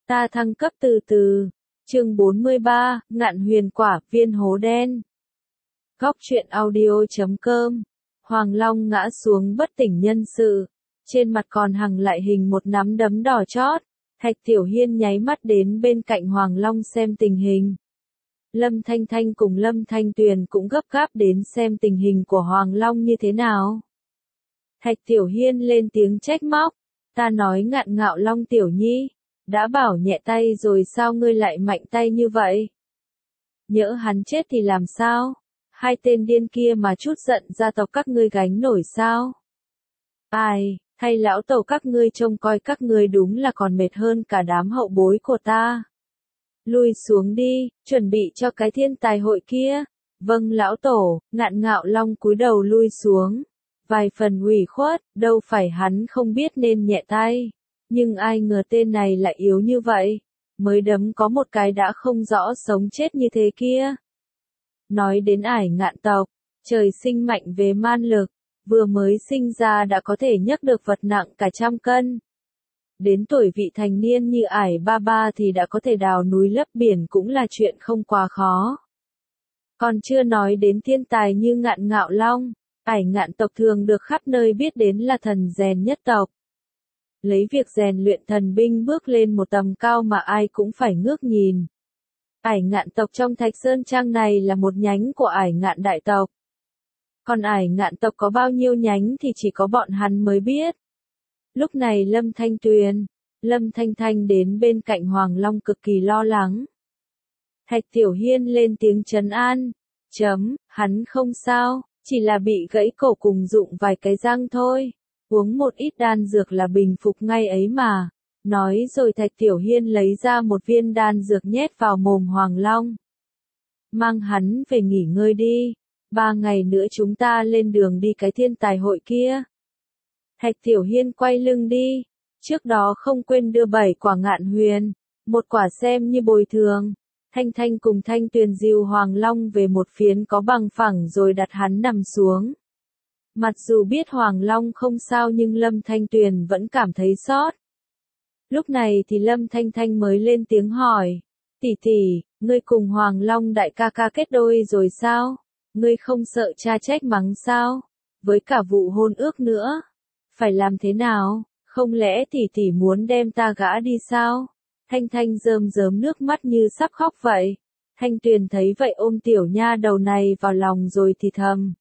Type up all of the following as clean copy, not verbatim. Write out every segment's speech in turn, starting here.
Ta thăng cấp từ từ. Chương 43, Ngạn huyền quả, viên hố đen. Góc truyện audio.com. Hoàng Long ngã xuống bất tỉnh nhân sự. Trên mặt còn hằn lại hình một nắm đấm đỏ chót. Thạch Tiểu Hiên nháy mắt đến bên cạnh Hoàng Long xem tình hình. Lâm Thanh Thanh cùng Lâm Thanh Tuyền cũng gấp gáp đến xem tình hình của Hoàng Long như thế nào. Thạch Tiểu Hiên lên tiếng trách móc. Ta nói Ngạn Ngạo Long Tiểu Nhi. Đã bảo nhẹ tay rồi sao ngươi lại mạnh tay như vậy? Nhỡ hắn chết thì làm sao? Hai tên điên kia mà chút giận gia tộc các ngươi gánh nổi sao? Ai, hay lão tẩu các ngươi trông coi các ngươi đúng là còn mệt hơn cả đám hậu bối của ta. Lui xuống đi, chuẩn bị cho cái thiên tài hội kia. Vâng lão tổ, Ngạn Ngạo Long cúi đầu lui xuống. Vài phần ủy khuất, đâu phải hắn không biết nên nhẹ tay. Nhưng ai ngờ tên này lại yếu như vậy. Mới đấm có một cái đã không rõ sống chết như thế kia. Nói đến Ải Ngạn tộc, trời sinh mạnh về man lực. Vừa mới sinh ra đã có thể nhấc được vật nặng cả 100 cân. Đến tuổi vị thành niên như Ải Ba Ba thì đã có thể đào núi lấp biển cũng là chuyện không quá khó. Còn chưa nói đến thiên tài như Ngạn Ngạo Long, Ải Ngạn tộc thường được khắp nơi biết đến là thần rèn nhất tộc. Lấy việc rèn luyện thần binh bước lên một tầm cao mà ai cũng phải ngước nhìn. Ải Ngạn tộc trong Thạch Sơn Trang này là một nhánh của Ải Ngạn đại tộc. Còn Ải Ngạn tộc có bao nhiêu nhánh thì chỉ có bọn hắn mới biết. Lúc này Lâm Thanh Tuyền, Lâm Thanh Thanh đến bên cạnh Hoàng Long cực kỳ lo lắng. Thạch Tiểu Hiên lên tiếng trấn an. Hắn không sao, chỉ là bị gãy cổ cùng rụng vài cái răng thôi. Uống một ít đan dược là bình phục ngay ấy mà. Nói rồi Thạch Tiểu Hiên lấy ra một viên đan dược nhét vào mồm Hoàng Long. Mang hắn về nghỉ ngơi đi. 3 ngày nữa chúng ta lên đường đi cái thiên tài hội kia. Thạch Tiểu Hiên quay lưng đi. Trước đó không quên đưa 7 quả ngạn huyền. Một quả xem như bồi thường. Thanh Thanh cùng Thanh Tuyền dìu Hoàng Long về một phiến có bằng phẳng rồi đặt hắn nằm xuống. Mặc dù biết Hoàng Long không sao nhưng Lâm Thanh Tuyền vẫn cảm thấy xót. Lúc này thì Lâm Thanh Thanh mới lên tiếng hỏi. Tỷ tỷ, ngươi cùng Hoàng Long đại ca ca kết đôi rồi sao? Ngươi không sợ cha trách mắng sao? Với cả vụ hôn ước nữa. Phải làm thế nào? Không lẽ tỷ tỷ muốn đem ta gã đi sao? Thanh Thanh rơm rớm nước mắt như sắp khóc vậy. Thanh Tuyền thấy vậy ôm tiểu nha đầu này vào lòng rồi thì thầm.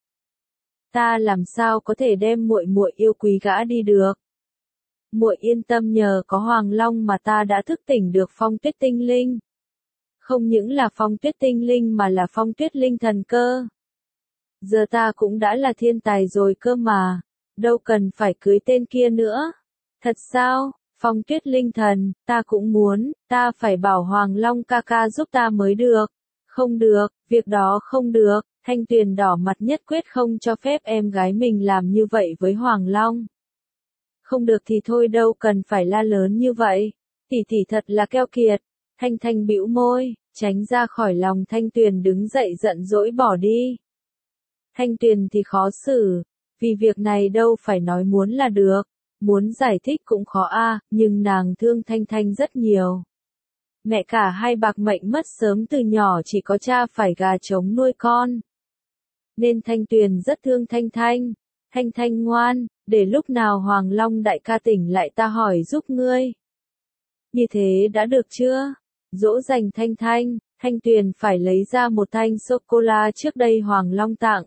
Ta làm sao có thể đem muội muội yêu quý gã đi được? Muội yên tâm, nhờ có Hoàng Long mà ta đã thức tỉnh được Phong Tuyết Tinh Linh. Không những là Phong Tuyết Tinh Linh mà là Phong Tuyết Linh Thần cơ. Giờ ta cũng đã là thiên tài rồi cơ mà, đâu cần phải cưới tên kia nữa. Thật sao? Phong Tuyết Linh Thần, ta cũng muốn, ta phải bảo Hoàng Long ca ca giúp ta mới được. Không được, việc đó không được. Thanh Tuyền đỏ mặt nhất quyết không cho phép em gái mình làm như vậy với Hoàng Long. Không được thì thôi, đâu cần phải la lớn như vậy. Tỷ tỷ thật là keo kiệt. Thanh Thanh bĩu môi, tránh ra khỏi lòng Thanh Tuyền, đứng dậy giận dỗi bỏ đi. Thanh Tuyền thì khó xử, vì việc này đâu phải nói muốn là được. Muốn giải thích cũng khó nhưng nàng thương Thanh Thanh rất nhiều. Mẹ cả hai bạc mệnh mất sớm từ nhỏ, chỉ có cha phải gà trống nuôi con. Nên Thanh Tuyền rất thương Thanh Thanh. Thanh Thanh ngoan, để lúc nào Hoàng Long đại ca tỉnh lại ta hỏi giúp ngươi. Như thế đã được chưa? Dỗ dành Thanh Thanh, Thanh Tuyền phải lấy ra một thanh sô-cô-la trước đây Hoàng Long tặng.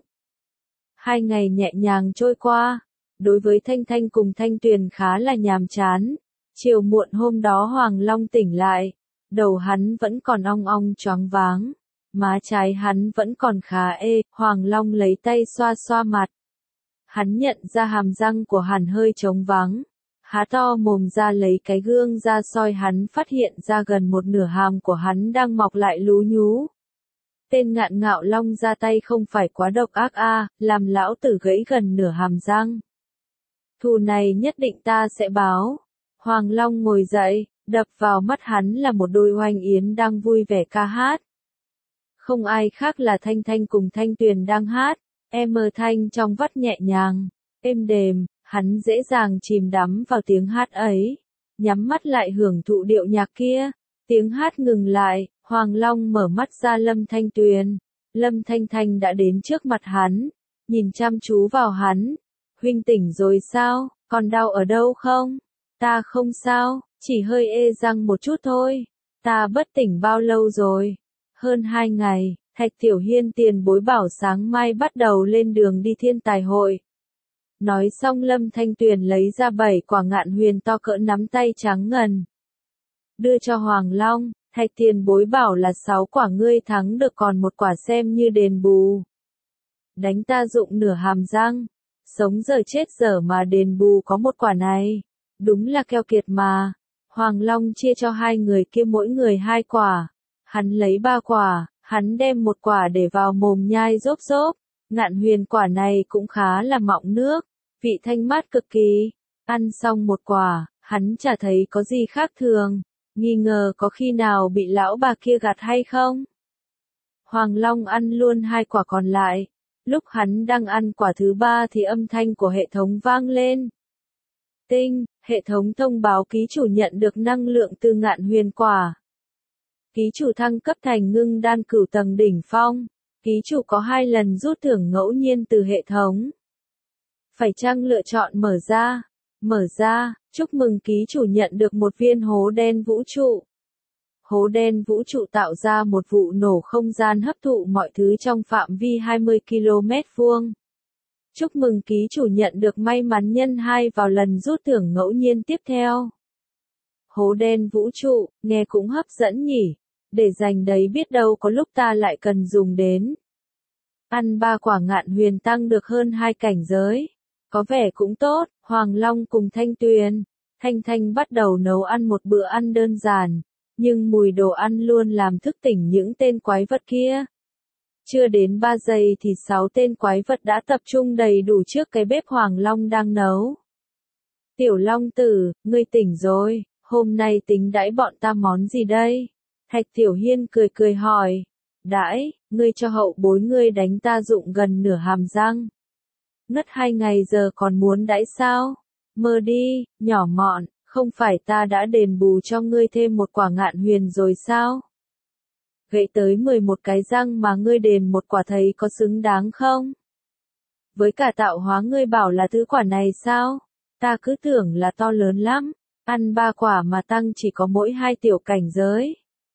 2 ngày nhẹ nhàng trôi qua. Đối với Thanh Thanh cùng Thanh Tuyền khá là nhàm chán. Chiều muộn hôm đó Hoàng Long tỉnh lại. Đầu hắn vẫn còn ong ong choáng váng. Má trái hắn vẫn còn khá ê. Hoàng Long lấy tay xoa xoa mặt. Hắn nhận ra hàm răng của hắn hơi trống vắng. Há to mồm ra lấy cái gương ra soi, hắn phát hiện ra gần một nửa hàm của hắn đang mọc lại lú nhú. Tên Ngạn Ngạo Long ra tay không phải quá độc ác làm lão tử gãy gần nửa hàm răng. Thù này nhất định ta sẽ báo. Hoàng Long ngồi dậy, đập vào mắt hắn là một đôi oanh yến đang vui vẻ ca hát. Không ai khác là Thanh Thanh cùng Thanh Tuyền đang hát. Em mơ thanh trong vắt nhẹ nhàng, êm đềm, hắn dễ dàng chìm đắm vào tiếng hát ấy. nhắm mắt lại hưởng thụ điệu nhạc kia. Tiếng hát ngừng lại, Hoàng Long mở mắt ra Lâm Thanh Tuyền. Lâm Thanh Thanh đã đến trước mặt hắn, nhìn chăm chú vào hắn. Huynh tỉnh rồi sao, còn đau ở đâu không? Ta không sao, chỉ hơi ê răng một chút thôi. Ta bất tỉnh bao lâu rồi? Hơn 2 ngày, Thạch Tiểu Hiên tiền bối bảo sáng mai bắt đầu lên đường đi thiên tài hội. Nói xong Lâm Thanh Tuyền lấy ra 7 quả ngạn huyền to cỡ nắm tay trắng ngần. Đưa cho Hoàng Long, Thạch tiền bối bảo là 6 quả ngươi thắng được còn một quả xem như đền bù. Đánh ta rụng nửa hàm răng, sống giờ chết giờ mà đền bù có một quả này. Đúng là keo kiệt mà. Hoàng Long chia cho 2 người kia mỗi người 2 quả. Hắn lấy 3 quả, hắn đem 1 quả để vào mồm nhai rốp rốp. Ngạn huyền quả này cũng khá là mọng nước, vị thanh mát cực kỳ. Ăn xong 1 quả, hắn chả thấy có gì khác thường, nghi ngờ có khi nào bị lão bà kia gạt hay không. Hoàng Long ăn luôn 2 quả còn lại. Lúc hắn đang ăn quả thứ 3 thì âm thanh của hệ thống vang lên. Tinh, hệ thống thông báo ký chủ nhận được năng lượng từ ngạn huyền quả. Ký chủ thăng cấp thành ngưng đan cửu tầng đỉnh phong. Ký chủ có 2 lần rút thưởng ngẫu nhiên từ hệ thống. Phải chăng lựa chọn mở ra? Mở ra, chúc mừng ký chủ nhận được một viên hố đen vũ trụ. Hố đen vũ trụ tạo ra một vụ nổ không gian hấp thụ mọi thứ trong phạm vi 20 km vuông. Chúc mừng ký chủ nhận được may mắn nhân 2 vào lần rút thưởng ngẫu nhiên tiếp theo. Hố đen vũ trụ, nghe cũng hấp dẫn nhỉ. Để dành đấy biết đâu có lúc ta lại cần dùng đến. Ăn 3 quả ngạn huyền tăng được hơn 2 cảnh giới. Có vẻ cũng tốt. Hoàng Long cùng Thanh Tuyền, Thanh Thanh bắt đầu nấu ăn một bữa ăn đơn giản. Nhưng mùi đồ ăn luôn làm thức tỉnh những tên quái vật kia. Chưa đến 3 giây thì 6 tên quái vật đã tập trung đầy đủ trước cái bếp Hoàng Long đang nấu. Tiểu Long tử, ngươi tỉnh rồi, hôm nay tính đãi bọn ta món gì đây? Thạch Tiểu Hiên cười cười hỏi. Đãi, ngươi cho hậu bối ngươi đánh ta rụng gần nửa hàm răng. Ngất 2 ngày giờ còn muốn đãi sao? Mơ đi, nhỏ mọn, không phải ta đã đền bù cho ngươi thêm 1 quả ngạn huyền rồi sao? Gãy tới 11 cái răng mà ngươi đền 1 quả thấy có xứng đáng không? Với cả tạo hóa ngươi bảo là thứ quả này sao? Ta cứ tưởng là to lớn lắm, ăn 3 quả mà tăng chỉ có mỗi 2 tiểu cảnh giới.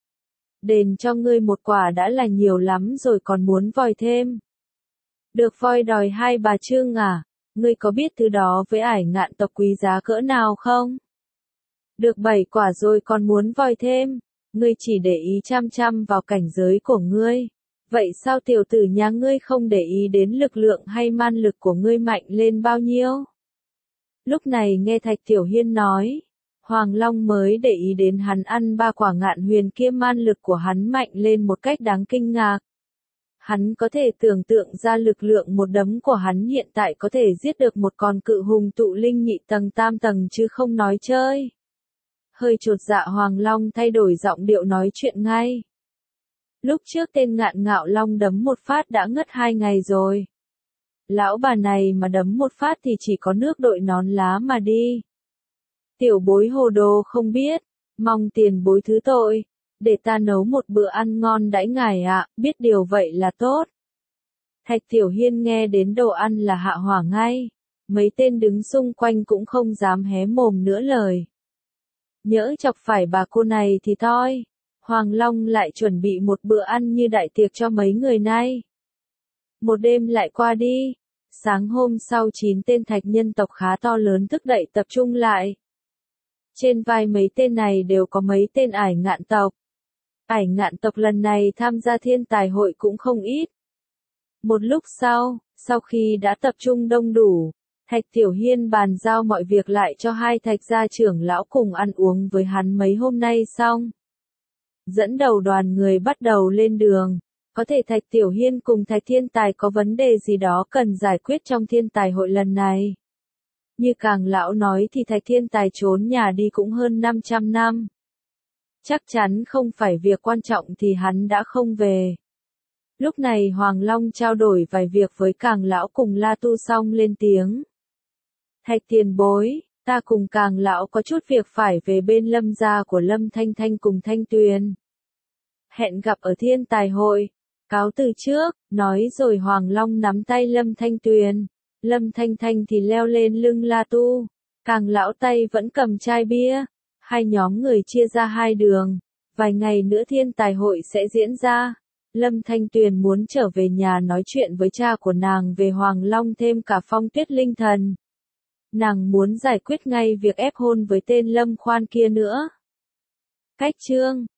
Đền cho ngươi 1 quả đã là nhiều lắm rồi còn muốn vòi thêm. Được voi đòi 2 bà trưng à? Ngươi có biết thứ đó với ải ngạn tộc quý giá cỡ nào không? Được 7 quả rồi còn muốn vòi thêm. Ngươi chỉ để ý chăm chăm vào cảnh giới của ngươi. Vậy sao tiểu tử nhà ngươi không để ý đến lực lượng hay man lực của ngươi mạnh lên bao nhiêu? Lúc này nghe Thạch Tiểu Hiên nói, Hoàng Long mới để ý đến hắn ăn 3 quả ngạn huyền kia man lực của hắn mạnh lên một cách đáng kinh ngạc. Hắn có thể tưởng tượng ra lực lượng một đấm của hắn hiện tại có thể giết được một con cự hùng tụ linh nhị tầng tam tầng chứ không nói chơi. Hơi chột dạ Hoàng Long thay đổi giọng điệu nói chuyện ngay. Lúc trước tên Ngạn Ngạo Long đấm một phát đã ngất 2 ngày rồi. Lão bà này mà đấm một phát thì chỉ có nước đội nón lá mà đi. Tiểu bối hồ đồ không biết, mong tiền bối thứ tội, để ta nấu một bữa ăn ngon đãi ngài ạ, biết điều vậy là tốt. Thạch Tiểu Hiên nghe đến đồ ăn là hạ hỏa ngay, mấy tên đứng xung quanh cũng không dám hé mồm nữa lời. Nhỡ chọc phải bà cô này thì thôi. Hoàng Long lại chuẩn bị một bữa ăn như đại tiệc cho mấy người nay. Một đêm lại qua đi. Sáng hôm sau 9 tên thạch nhân tộc khá to lớn thức dậy tập trung lại. Trên vai mấy tên này đều có mấy tên ải ngạn tộc. Ải ngạn tộc lần này tham gia thiên tài hội cũng không ít. Một lúc sau khi đã tập trung đông đủ, Thạch Tiểu Hiên bàn giao mọi việc lại cho 2 thạch gia trưởng lão cùng ăn uống với hắn mấy hôm nay xong. Dẫn đầu đoàn người bắt đầu lên đường. Có thể Thạch Tiểu Hiên cùng Thạch Thiên Tài có vấn đề gì đó cần giải quyết trong thiên tài hội lần này. Như Càng lão nói thì Thạch Thiên Tài trốn nhà đi cũng hơn 500 năm. Chắc chắn không phải việc quan trọng thì hắn đã không về. Lúc này Hoàng Long trao đổi vài việc với Càng lão cùng La Tu xong lên tiếng. Thạch tiền bối, Ta cùng Càng lão có chút việc phải về bên Lâm gia của Lâm Thanh Thanh cùng Thanh Tuyền. Hẹn gặp ở Thiên Tài hội. Cáo từ trước, nói rồi Hoàng Long nắm tay Lâm Thanh Tuyền. Lâm Thanh Thanh thì leo lên lưng La Tu. Càng lão tay vẫn cầm chai bia. Hai nhóm người chia ra hai đường. Vài ngày nữa Thiên Tài hội sẽ diễn ra. Lâm Thanh Tuyền muốn trở về nhà nói chuyện với cha của nàng về Hoàng Long thêm cả Phong Tuyết Linh Thần. Nàng muốn giải quyết ngay việc ép hôn với tên Lâm Khoan kia nữa. Cách chương